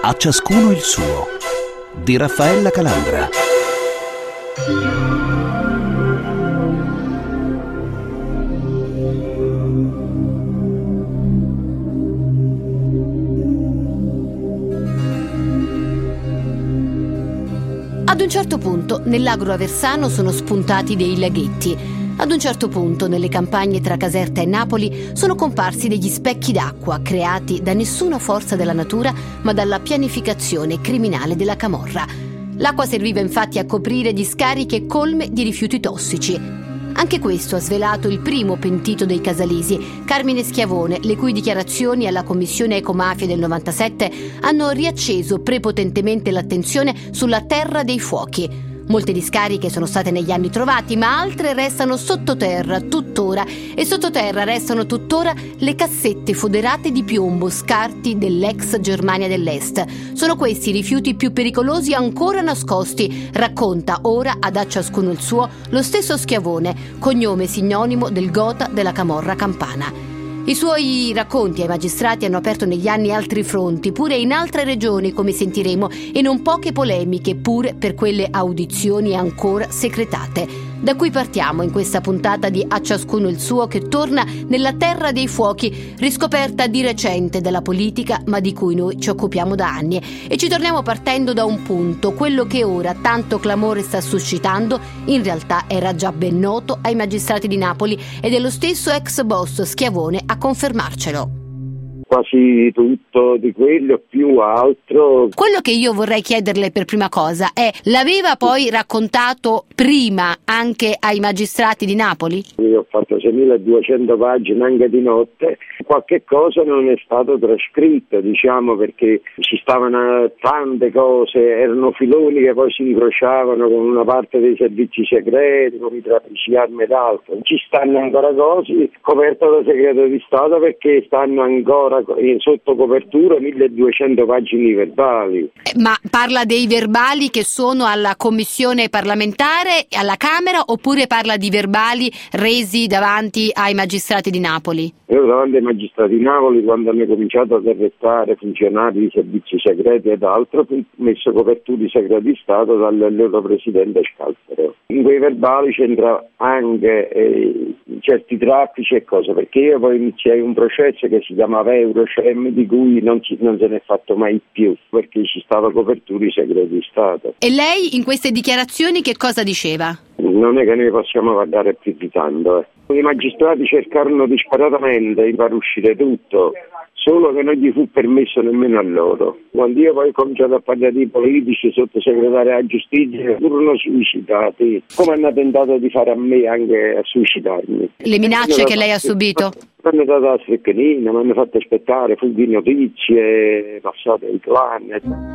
A ciascuno il suo, di Raffaella Calandra. Ad un certo punto nell'agro aversano sono spuntati dei laghetti. Ad un certo punto nelle campagne tra Caserta e Napoli sono comparsi degli specchi d'acqua creati da nessuna forza della natura ma dalla pianificazione criminale della camorra. L'acqua serviva infatti a coprire discariche colme di rifiuti tossici. Anche questo ha svelato il primo pentito dei casalesi, Carmine Schiavone, le cui dichiarazioni alla commissione ecomafia del 97 hanno riacceso prepotentemente l'attenzione sulla terra dei fuochi. Molte discariche sono state negli anni trovate, ma altre restano sottoterra tuttora, e sottoterra restano tuttora le cassette foderate di piombo, scarti dell'ex Germania dell'Est. Sono questi i rifiuti più pericolosi ancora nascosti, racconta ora ad A ciascuno il suo lo stesso Schiavone, cognome sinonimo del gota della camorra campana. I suoi racconti ai magistrati hanno aperto negli anni altri fronti, pure in altre regioni, come sentiremo, e non poche polemiche, pure per quelle audizioni ancora segretate. Da cui partiamo in questa puntata di A ciascuno il suo, che torna nella terra dei fuochi, riscoperta di recente dalla politica, ma di cui noi ci occupiamo da anni. E ci torniamo partendo da un punto: quello che ora tanto clamore sta suscitando in realtà era già ben noto ai magistrati di Napoli, ed è lo stesso ex boss Schiavone a confermarcelo. Quasi tutto di quello, più altro. Quello che io vorrei chiederle per prima cosa è: l'aveva poi raccontato prima anche ai magistrati di Napoli? Io ho fatto 6.200 pagine anche di notte, qualche cosa non è stato trascritto, diciamo, perché ci stavano tante cose, erano filoni che poi si incrociavano con una parte dei servizi segreti, con i traffici armi ed altro. Ci stanno ancora cose coperte da segreto di Stato, perché stanno ancora sotto copertura 1.200 pagine verbali. Ma parla dei verbali che sono alla commissione parlamentare, alla Camera, oppure parla di verbali resi davanti ai magistrati di Napoli? Io davanti ai magistrati di Napoli, quando hanno cominciato ad arrestare funzionari di servizi segreti ed altro, ho messo copertura di segreto di Stato dal loro presidente Scalfaro. In quei verbali c'entra anche certi traffici e cose, perché io poi iniziai un processo che si chiamava Eurocem, di cui non se ne è fatto mai più, perché ci stava copertura di segreto di Stato. E lei in queste dichiarazioni che cosa diceva? Non è che noi possiamo parlare più di tanto. I magistrati cercarono disperatamente di far uscire tutto, solo che non gli fu permesso nemmeno a loro. Quando io poi ho cominciato a parlare di politici, sottosegretari alla giustizia, furono suicidati, come hanno tentato di fare a me anche a suicidarmi. Le minacce che lei ha subito? Mi hanno dato la strecchina, mi hanno fatto aspettare, fughi notizie, passate in clan.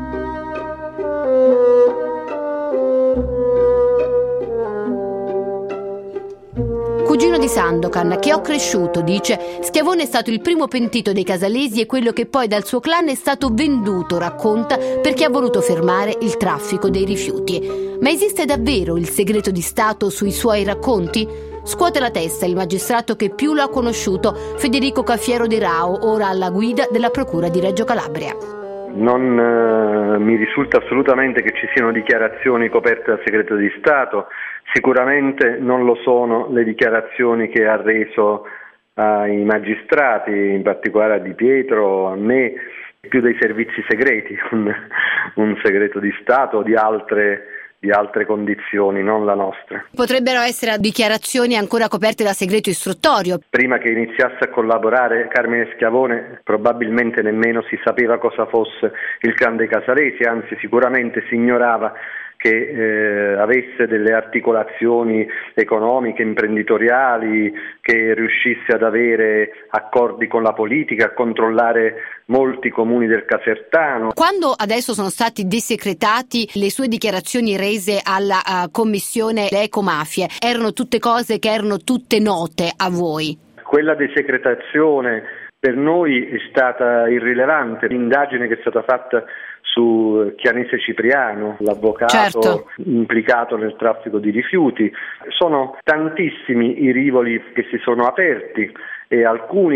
Cugino di Sandokan, che ho cresciuto, dice, Schiavone è stato il primo pentito dei casalesi e quello che poi dal suo clan è stato venduto, racconta, perché ha voluto fermare il traffico dei rifiuti. Ma esiste davvero il segreto di Stato sui suoi racconti? Scuote la testa il magistrato che più lo ha conosciuto, Federico Cafiero di Rao, ora alla guida della Procura di Reggio Calabria. Non mi risulta assolutamente che ci siano dichiarazioni coperte dal segreto di Stato. Sicuramente non lo sono le dichiarazioni che ha reso ai magistrati, in particolare a Di Pietro, a me, più dei servizi segreti, un segreto di Stato di altre condizioni, non la nostra. Potrebbero essere dichiarazioni ancora coperte da segreto istruttorio. Prima che iniziasse a collaborare Carmine Schiavone probabilmente nemmeno si sapeva cosa fosse il clan dei Casalesi, anzi sicuramente si ignorava che avesse delle articolazioni economiche, imprenditoriali, che riuscisse ad avere accordi con la politica, a controllare molti comuni del Casertano. Quando adesso sono stati desecretati le sue dichiarazioni rese alla commissione ecomafie, erano tutte cose che erano tutte note a voi? Quella desecretazione per noi è stata irrilevante. L'indagine che è stata fatta su Chianese Cipriano, l'avvocato implicato nel traffico di rifiuti. Sono tantissimi i rivoli che si sono aperti e alcuni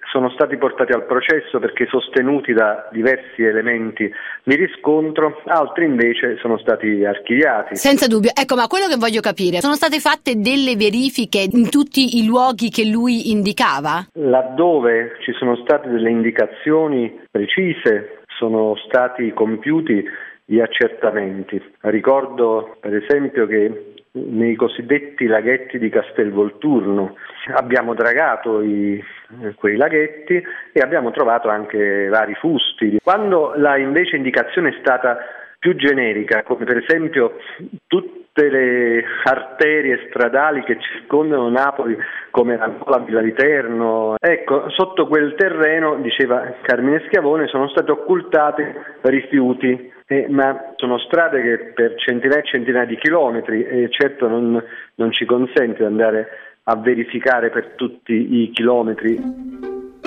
sono stati portati al processo perché sostenuti da diversi elementi di riscontro, altri invece sono stati archiviati. Senza dubbio. Ecco, ma quello che voglio capire, sono state fatte delle verifiche in tutti i luoghi che lui indicava? Laddove ci sono state delle indicazioni precise, sono stati compiuti gli accertamenti. Ricordo per esempio che nei cosiddetti laghetti di Castelvolturno abbiamo dragato quei laghetti e abbiamo trovato anche vari fusti. Quando la invece indicazione è stata più generica, come per esempio tutte le arterie stradali che circondano Napoli, come la Villa di Terno, ecco, sotto quel terreno, diceva Carmine Schiavone, sono state occultate rifiuti. Ma sono strade che per centinaia e centinaia di chilometri e certo non ci consente di andare a verificare per tutti i chilometri.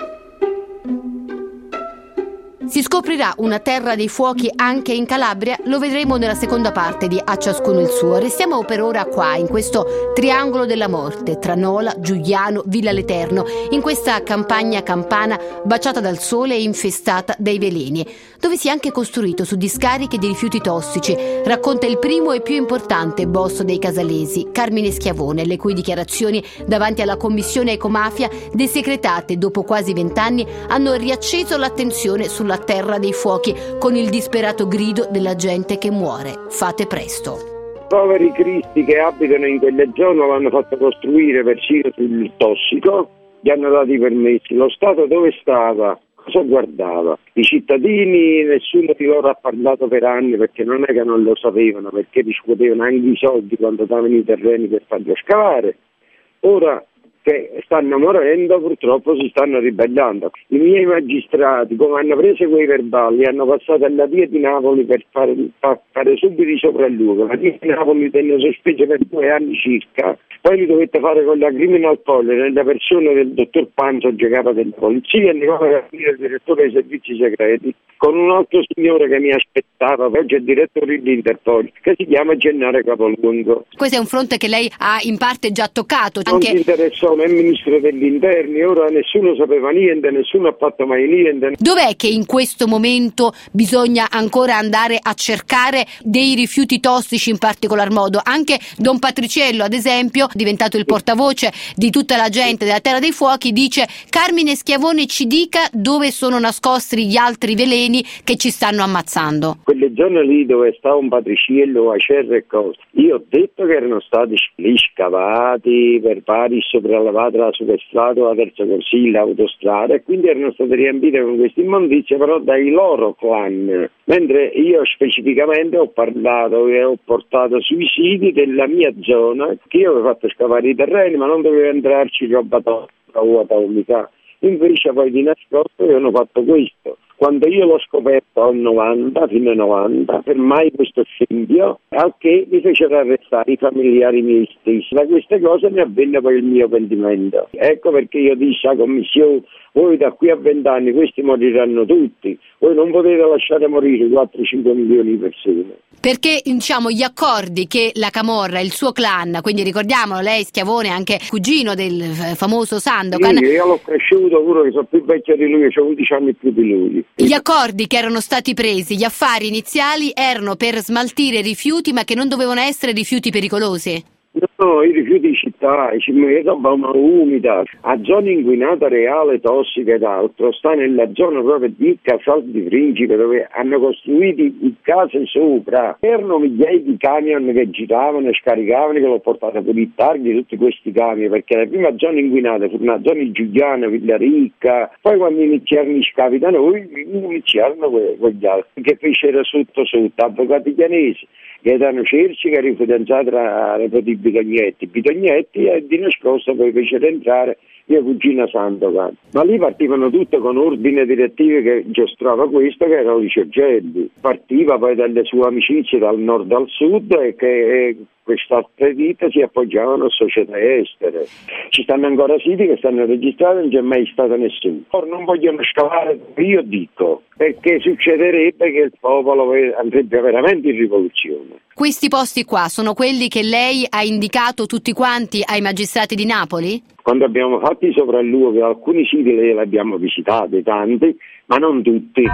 Si scoprirà una terra dei fuochi anche in Calabria? Lo vedremo nella seconda parte di A ciascuno il suo. Restiamo per ora qua, in questo triangolo della morte, tra Nola, Giugliano, Villa Leterno, in questa campagna campana baciata dal sole e infestata dai veleni, dove si è anche costruito su discariche di rifiuti tossici, racconta il primo e più importante boss dei casalesi, Carmine Schiavone, le cui dichiarazioni davanti alla commissione ecomafia, desecretate dopo quasi 20 anni, hanno riacceso l'attenzione sulla terra dei fuochi con il disperato grido della gente che muore. Fate presto. Poveri cristi che abitano in quelle zone l'hanno fatto costruire persino sul tossico, gli hanno dato i permessi. Lo Stato dove stava? Cosa guardava? I cittadini, nessuno di loro ha parlato per anni perché non è che non lo sapevano, perché riscuotevano anche i soldi quando davano i terreni per farli scavare. Ora che stanno morendo, purtroppo si stanno ribellando. I miei magistrati, come hanno preso quei verbali, hanno passato alla via di Napoli per fare subito i sopralluoghi. La via di Napoli tenne sospesa per 2 anni circa, poi li dovette fare con la criminal police nella persona del dottor Panzo, capo della polizia, e Nicola Carpini, il direttore dei servizi segreti, con un altro signore che mi aspettava, oggi è il direttore dell'Interpol, che si chiama Gennaro Capolungo. Questo è un fronte che lei ha in parte già toccato. Non si interessò né il ministro degli interni, ora nessuno sapeva niente, nessuno ha fatto mai niente. Dov'è che in questo momento bisogna ancora andare a cercare dei rifiuti tossici in particolar modo? Anche Don Patriciello, ad esempio, diventato il portavoce di tutta la gente della Terra dei Fuochi, dice: Carmine Schiavone ci dica dove sono nascosti gli altri veleni che ci stanno ammazzando. Quelle zone lì dove sta un Patriciello, Acerra e cose, io ho detto che erano stati scavati per vari sopralavati la superstrada, la terza corsia, l'autostrada, e quindi erano state riempite con queste immondizie però dai loro clan, mentre io specificamente ho parlato e ho portato sui siti della mia zona che io avevo fatto scavare i terreni, ma non dovevo entrarci roba atomica. Invece poi di nascosto io ho fatto questo. Quando io l'ho scoperto al 90, fino al 90, fermai questo scempio, al che mi fecero arrestare i familiari miei stessi. Da queste cose ne avvenne poi il mio pentimento. Ecco perché io dissi alla commissione: voi da qui a 20 anni questi moriranno tutti, voi non potete lasciare morire 4-5 milioni di persone. Perché diciamo gli accordi che la Camorra, il suo clan, quindi ricordiamolo, lei Schiavone, anche cugino del famoso Sandokan. Sì, io l'ho cresciuto pure, che sono più vecchio di lui, ho 11 anni più di lui. Gli accordi che erano stati presi, gli affari iniziali erano per smaltire rifiuti, ma che non dovevano essere rifiuti pericolosi. No, i rifiuti di città, roba umida, a zona inquinata reale, tossica ed altro, sta nella zona proprio di Casal di Principe, dove hanno costruito case sopra. Erano migliaia di camion che giravano e scaricavano, che l'ho portato pure i targhi di tutti questi camion, perché la prima zona inquinata fu una zona di Giuliano, Villaricca, poi quando iniziarono i scavi da noi, iniziarono con gli altri, che fecero sotto, avvocati chianesi, Gaetano Cerci, che era il fidanzato tra i Bitognetti, e di nascosto poi fecero entrare mia cugina Sandokan. Ma lì partivano tutte con ordine direttivo che giostrava questo, che era Licio Gelli. Partiva poi dalle sue amicizie dal nord al sud e che queste altre ditte si appoggiavano a società estere. Ci stanno ancora siti che stanno registrati, non c'è mai stato nessuno. Ora non vogliono scavare, io dico, perché succederebbe che il popolo andrebbe veramente in rivoluzione. Questi posti qua sono quelli che lei ha indicato tutti quanti ai magistrati di Napoli? Quando abbiamo fatto i sopralluoghi, alcuni siti li abbiamo visitati, tanti, ma non tutti.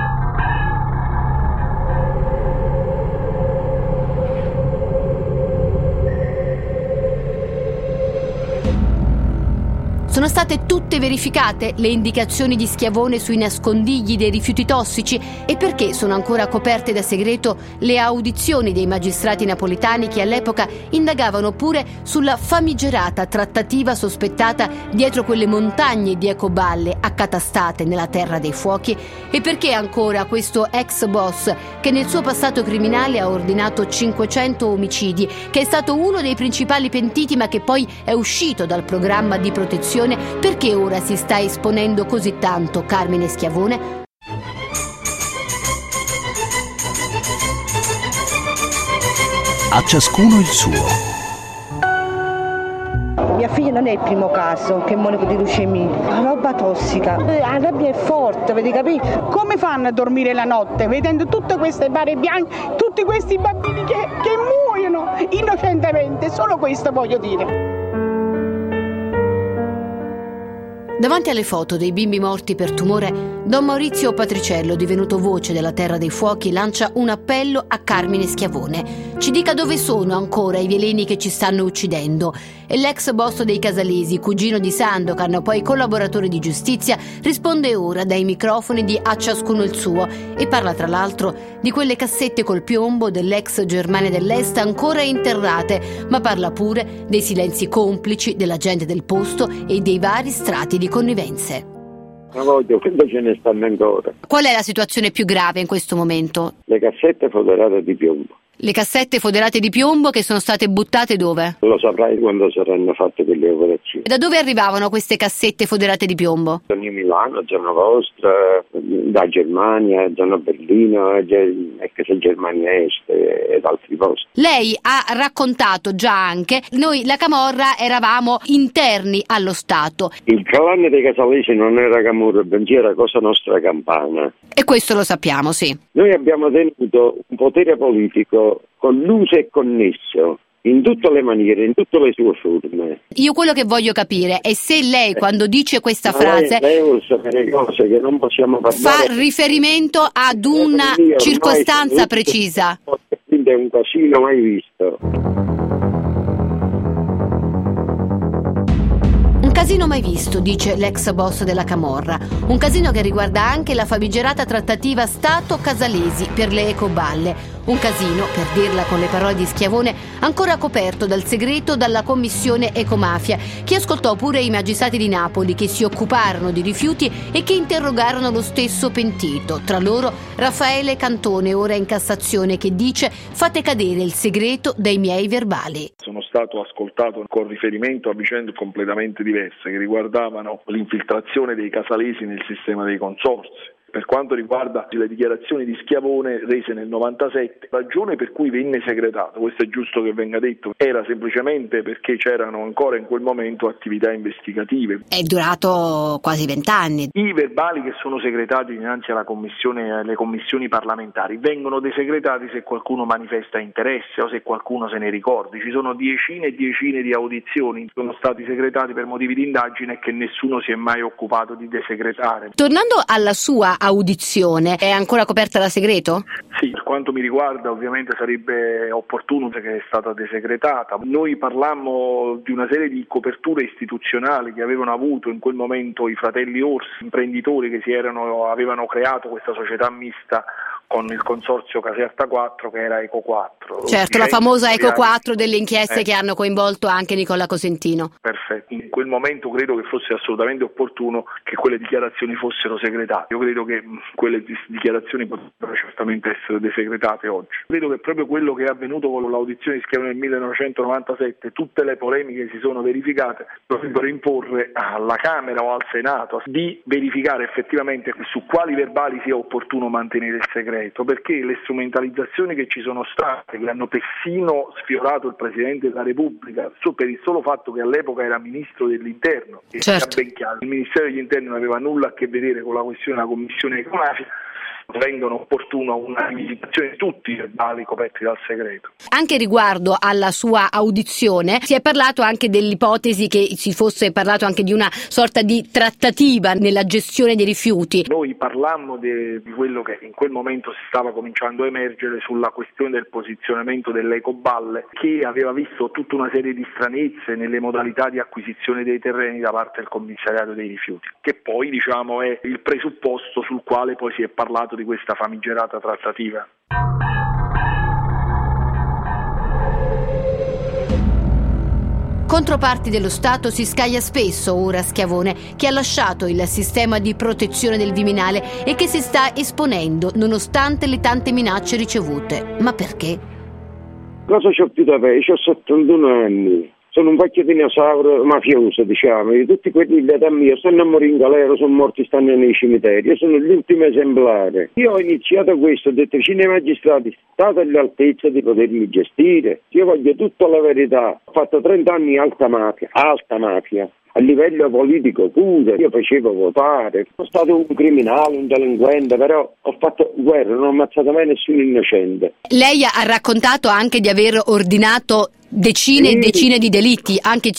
Sono state tutte verificate le indicazioni di Schiavone sui nascondigli dei rifiuti tossici? E perché sono ancora coperte da segreto le audizioni dei magistrati napoletani che all'epoca indagavano pure sulla famigerata trattativa sospettata dietro quelle montagne di ecoballe accatastate nella terra dei fuochi? E perché ancora questo ex boss, che nel suo passato criminale ha ordinato 500 omicidi, che è stato uno dei principali pentiti ma che poi è uscito dal programma di protezione, perché ora si sta esponendo così tanto Carmine Schiavone? A ciascuno il suo. Mia figlia non è il primo caso che muore di leucemia, è una roba tossica. La rabbia è forte, avete capito? Come fanno a dormire la notte vedendo tutte queste bare bianche, tutti questi bambini che muoiono innocentemente? Solo questo voglio dire. Davanti alle foto dei bimbi morti per tumore, Don Maurizio Patriciello, divenuto voce della Terra dei Fuochi, lancia un appello a Carmine Schiavone. Ci dica dove sono ancora i veleni che ci stanno uccidendo. E l'ex boss dei Casalesi, cugino di Sandokan, poi collaboratore di giustizia, risponde ora dai microfoni di A ciascuno il suo e parla tra l'altro di quelle cassette col piombo dell'ex Germania dell'Est ancora interrate, ma parla pure dei silenzi complici della gente del posto e dei vari strati di connivenze. Ma voglio, credo ce ne stanno ancora. Qual è la situazione più grave in questo momento? Le cassette foderate di piombo. Le cassette foderate di piombo che sono state buttate dove? Lo saprai quando saranno fatte quelle operazioni. Da dove arrivavano queste cassette foderate di piombo? Zona Milano, zona vostra, da Germania, zona Berlino, anche se Germania Est ed altri posti. Lei ha raccontato già anche, noi la Camorra eravamo interni allo Stato. Il clan dei Casalesi non era Camorra, bensì era Cosa Nostra Campana. E questo lo sappiamo, sì. Noi abbiamo tenuto un potere politico colluso e connesso in tutte le maniere, in tutte le sue forme. Io quello che voglio capire è se lei quando dice questa frase lei vuol sapere cose che non possiamo parlare. Fa riferimento ad una circostanza precisa. Quindi è un casino mai visto. Un casino mai visto, dice l'ex boss della Camorra. Un casino che riguarda anche la famigerata trattativa Stato-Casalesi per le ecoballe. Un casino, per dirla con le parole di Schiavone, ancora coperto dal segreto dalla commissione Ecomafia, che ascoltò pure i magistrati di Napoli che si occuparono di rifiuti e che interrogarono lo stesso pentito. Tra loro Raffaele Cantone, ora in Cassazione, che dice: fate cadere il segreto dai miei verbali. Sono stato ascoltato con riferimento a vicende completamente diverse che riguardavano l'infiltrazione dei Casalesi nel sistema dei consorzi. Per quanto riguarda le dichiarazioni di Schiavone rese nel 97, la ragione per cui venne segretato, questo è giusto che venga detto, era semplicemente perché c'erano ancora in quel momento attività investigative. È durato quasi 20 anni. I verbali che sono segretati dinanzi alla commissione, alle commissioni parlamentari vengono desegretati se qualcuno manifesta interesse o se qualcuno se ne ricordi. Ci sono decine e decine di audizioni che sono stati segretati per motivi di indagine e che nessuno si è mai occupato di desegretare. Tornando alla sua audizione, è ancora coperta da segreto? Sì, per quanto mi riguarda ovviamente sarebbe opportuno che è stata desegretata. Noi parlammo di una serie di coperture istituzionali che avevano avuto in quel momento i fratelli Orsi, imprenditori che avevano creato questa società mista con il consorzio Caserta 4 che era Eco 4. Certo, la famosa Eco 4 delle inchieste che hanno coinvolto anche Nicola Cosentino. Perfetto, in quel momento credo che fosse assolutamente opportuno che quelle dichiarazioni fossero segretate. Io credo che quelle dichiarazioni potrebbero certamente essere desegretate oggi. Credo che proprio quello che è avvenuto con l'audizione di Schiavone nel 1997, tutte le polemiche che si sono verificate, dovrebbero imporre alla Camera o al Senato di verificare effettivamente su quali verbali sia opportuno mantenere il segreto. segreto, perché le strumentalizzazioni che ci sono state, che hanno persino sfiorato il Presidente della Repubblica, per il solo fatto che all'epoca era Ministro dell'Interno, e certo, ben chiaro, il Ministero degli Interni non aveva nulla a che vedere con la questione della Commissione economica, rendono opportuno una rivisitazione di tutti i verbali coperti dal segreto. Anche riguardo alla sua audizione si è parlato anche dell'ipotesi che si fosse parlato anche di una sorta di trattativa nella gestione dei rifiuti. Noi parlammo di quello che in quel momento si stava cominciando a emergere sulla questione del posizionamento delle ecoballe, che aveva visto tutta una serie di stranezze nelle modalità di acquisizione dei terreni da parte del commissariato dei rifiuti, che poi è il presupposto sul quale poi si è parlato di questa famigerata trattativa. Controparti dello Stato si scaglia spesso ora Schiavone, che ha lasciato il sistema di protezione del Viminale e che si sta esponendo nonostante le tante minacce ricevute. Ma perché? Cosa c'ho più da fare? Ho 71 anni. Sono un vecchio dinosauro mafioso, diciamo, e tutti quelli da mio stanno a morire in galera, sono morti, stanno nei cimiteri, io sono l'ultimo esemplare. Io ho iniziato questo, ho detto vicino ai magistrati, state all'altezza di potermi gestire, io voglio tutta la verità, ho fatto 30 anni alta mafia, a livello politico pure, io facevo votare, sono stato un criminale, un delinquente, però ho fatto guerra, non ho ammazzato mai nessuno innocente. Lei ha raccontato anche di aver ordinato decine e decine di delitti, anzi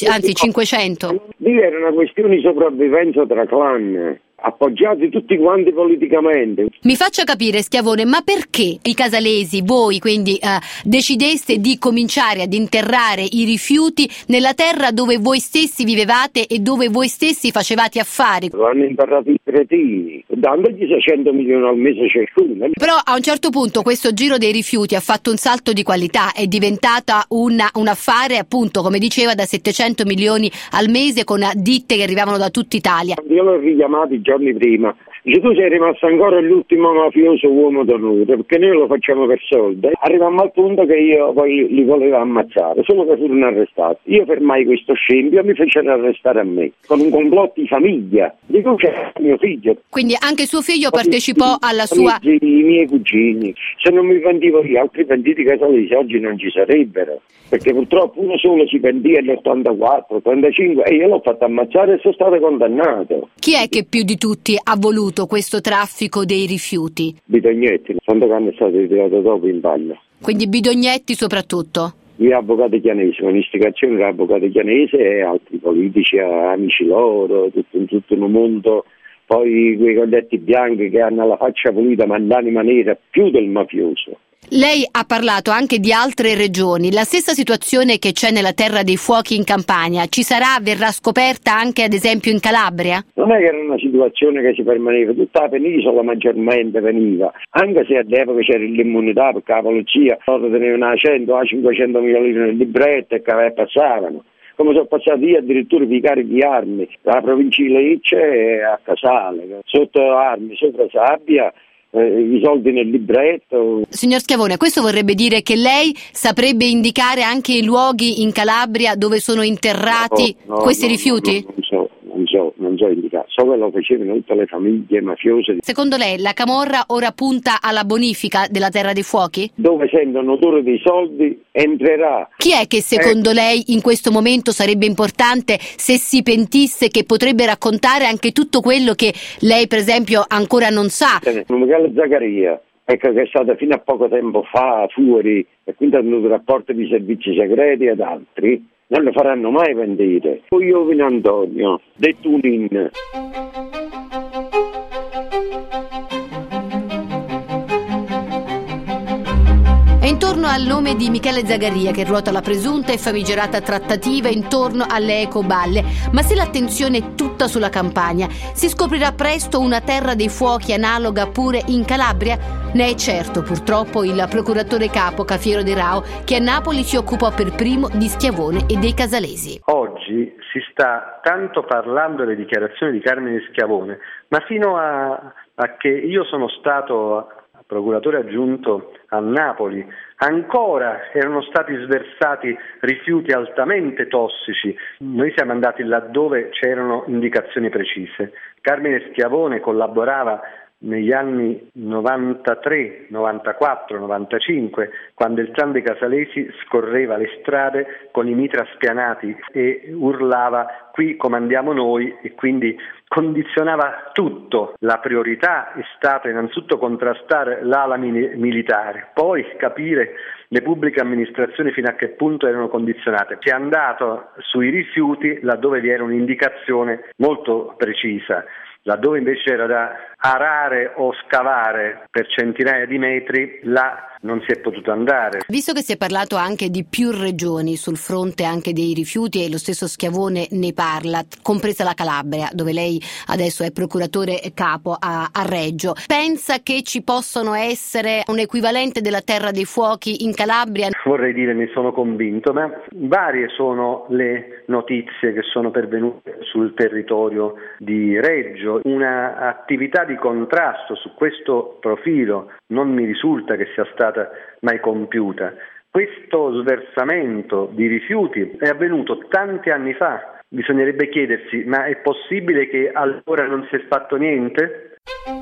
500. Lì era una questione di sopravvivenza tra clan, appoggiati tutti quanti politicamente. Mi faccia capire, Schiavone, ma perché i casalesi, voi quindi, decideste di cominciare ad interrare i rifiuti nella terra dove voi stessi vivevate e dove voi stessi facevate affari? Lo hanno interrato i cretini, dandogli 600 milioni al mese ciascuno. Però a un certo punto questo giro dei rifiuti ha fatto un salto di qualità, è diventata un affare, appunto, come diceva, da 700 milioni al mese con ditte che arrivavano da tutta Italia. Io l'ho richiamato i giorni prima. Dice, tu sei rimasto ancora l'ultimo mafioso uomo d'onore, perché noi lo facciamo per soldi. Arrivammo al punto che io poi li volevo ammazzare, solo che furono arrestati. Io fermai questo scempio e mi fecero arrestare a me, con un complotto di famiglia. Dico, c'è mio figlio. Quindi anche suo figlio partecipò alla sua... I miei cugini. Se non mi pentivo io, altri pentiti casalesi oggi non ci sarebbero, perché purtroppo uno solo si pentì nell'84, 85 e io l'ho fatto ammazzare e sono stato condannato. Chi è che più di tutti ha voluto questo traffico dei rifiuti? Bidognetti, tanto che hanno stato ritirato dopo in ballo. Quindi Bidognetti soprattutto? Gli avvocati chianesi, con istigazione dell'avvocato chianese e altri politici, amici loro, tutto un mondo. Poi quei colletti bianchi che hanno la faccia pulita ma l'anima nera più del mafioso. Lei ha parlato anche di altre regioni. La stessa situazione che c'è nella Terra dei Fuochi in Campania verrà scoperta anche ad esempio in Calabria? Non è che era una situazione che si permaneva, tutta la penisola maggiormente veniva, anche se all'epoca c'era l'immunità perché la polizia loro tenevano a 100, a 500 milioni nel libretto e che passavano. Come sono passati io addirittura i carichi di armi dalla provincia di Lecce e a Casale, sotto armi, sopra sabbia, i soldi nel libretto. Signor Schiavone, questo vorrebbe dire che lei saprebbe indicare anche i luoghi in Calabria dove sono interrati questi rifiuti? Non so indicare, so che lo facevano tutte le famiglie mafiose. Secondo lei la camorra ora punta alla bonifica della Terra dei Fuochi? Dove sentono l'odore dei soldi entrerà. Chi è che secondo lei in questo momento sarebbe importante, se si pentisse, che potrebbe raccontare anche tutto quello che lei per esempio ancora non sa? Michele Zaccaria, ecco, che è stato fino a poco tempo fa fuori e quindi ha tenuto rapporti di servizi segreti ed altri, non lo faranno mai vendere. Poi io Vino Antonio, detto Unin. È intorno al nome di Michele Zagaria che ruota la presunta e famigerata trattativa intorno alle ecoballe. Ma se l'attenzione è tutta sulla Campania, si scoprirà presto una Terra dei Fuochi analoga pure in Calabria? Ne è certo purtroppo il procuratore capo Cafiero De Rao, che a Napoli si occupò per primo di Schiavone e dei casalesi. Oggi si sta tanto parlando delle dichiarazioni di Carmine Schiavone, ma fino a che io sono stato procuratore aggiunto a Napoli, ancora erano stati sversati rifiuti altamente tossici. Noi siamo andati laddove c'erano indicazioni precise. Carmine Schiavone collaborava negli anni 93, 94, 95, quando il clan dei casalesi scorreva le strade con i mitra spianati e urlava "qui comandiamo noi", e quindi condizionava tutto. La priorità è stata innanzitutto contrastare l'ala militare, poi capire le pubbliche amministrazioni fino a che punto erano condizionate. Si è andato sui rifiuti laddove vi era un'indicazione molto precisa. Laddove invece era da arare o scavare per centinaia di metri, là non si è potuto andare. Visto che si è parlato anche di più regioni sul fronte anche dei rifiuti, e lo stesso Schiavone ne parla, compresa la Calabria, dove lei adesso è procuratore capo a Reggio, pensa che ci possono essere un equivalente della terra dei fuochi in Calabria? Vorrei dire, ne sono convinto, ma varie sono le notizie che sono pervenute sul territorio di Reggio. Una attività di contrasto su questo profilo non mi risulta che sia stata mai compiuta. Questo sversamento di rifiuti è avvenuto tanti anni fa. Bisognerebbe chiedersi: ma è possibile che allora non si è fatto niente?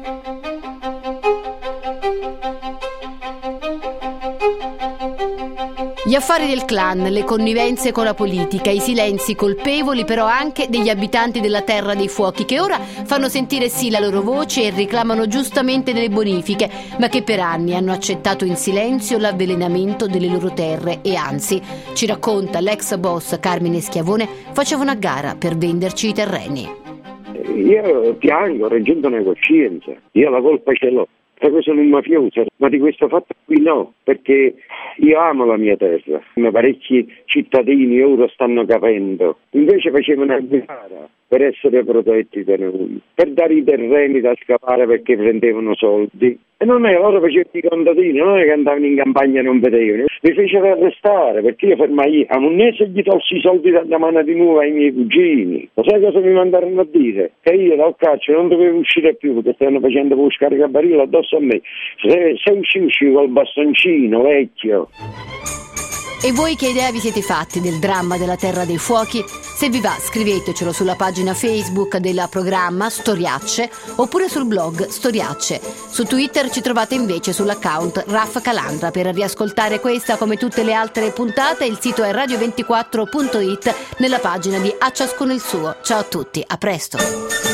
Gli affari del clan, le connivenze con la politica, i silenzi colpevoli però anche degli abitanti della Terra dei Fuochi, che ora fanno sentire sì la loro voce e reclamano giustamente delle bonifiche, ma che per anni hanno accettato in silenzio l'avvelenamento delle loro terre e anzi, ci racconta l'ex boss Carmine Schiavone, faceva una gara per venderci i terreni. Io piango, reggendo una coscienza, io la colpa ce l'ho. Sono un mafioso, ma di questo fatto qui no, perché io amo la mia terra, ma parecchi cittadini ora stanno capendo, invece facevano una gara per essere protetti da noi, per dare i terreni da scavare perché prendevano soldi. E non è, loro facevano i contadini, non è che andavano in campagna e non vedevano. Mi fecero arrestare perché io fermai a un mese e gli tolsi i soldi dalla mano di nuovo ai miei cugini. Lo sai cosa mi mandarono a dire? Che io dal carcere non dovevo uscire più perché stavano facendo pure scaricabarile addosso a me. Se uscissi col bastoncino vecchio. E voi che idea vi siete fatti del dramma della Terra dei Fuochi? Se vi va, scrivetecelo sulla pagina Facebook del programma Storiacce oppure sul blog Storiacce. Su Twitter ci trovate invece sull'account Raf Calandra. Per riascoltare questa come tutte le altre puntate il sito è radio24.it nella pagina di A ciascuno il suo. Ciao a tutti, a presto!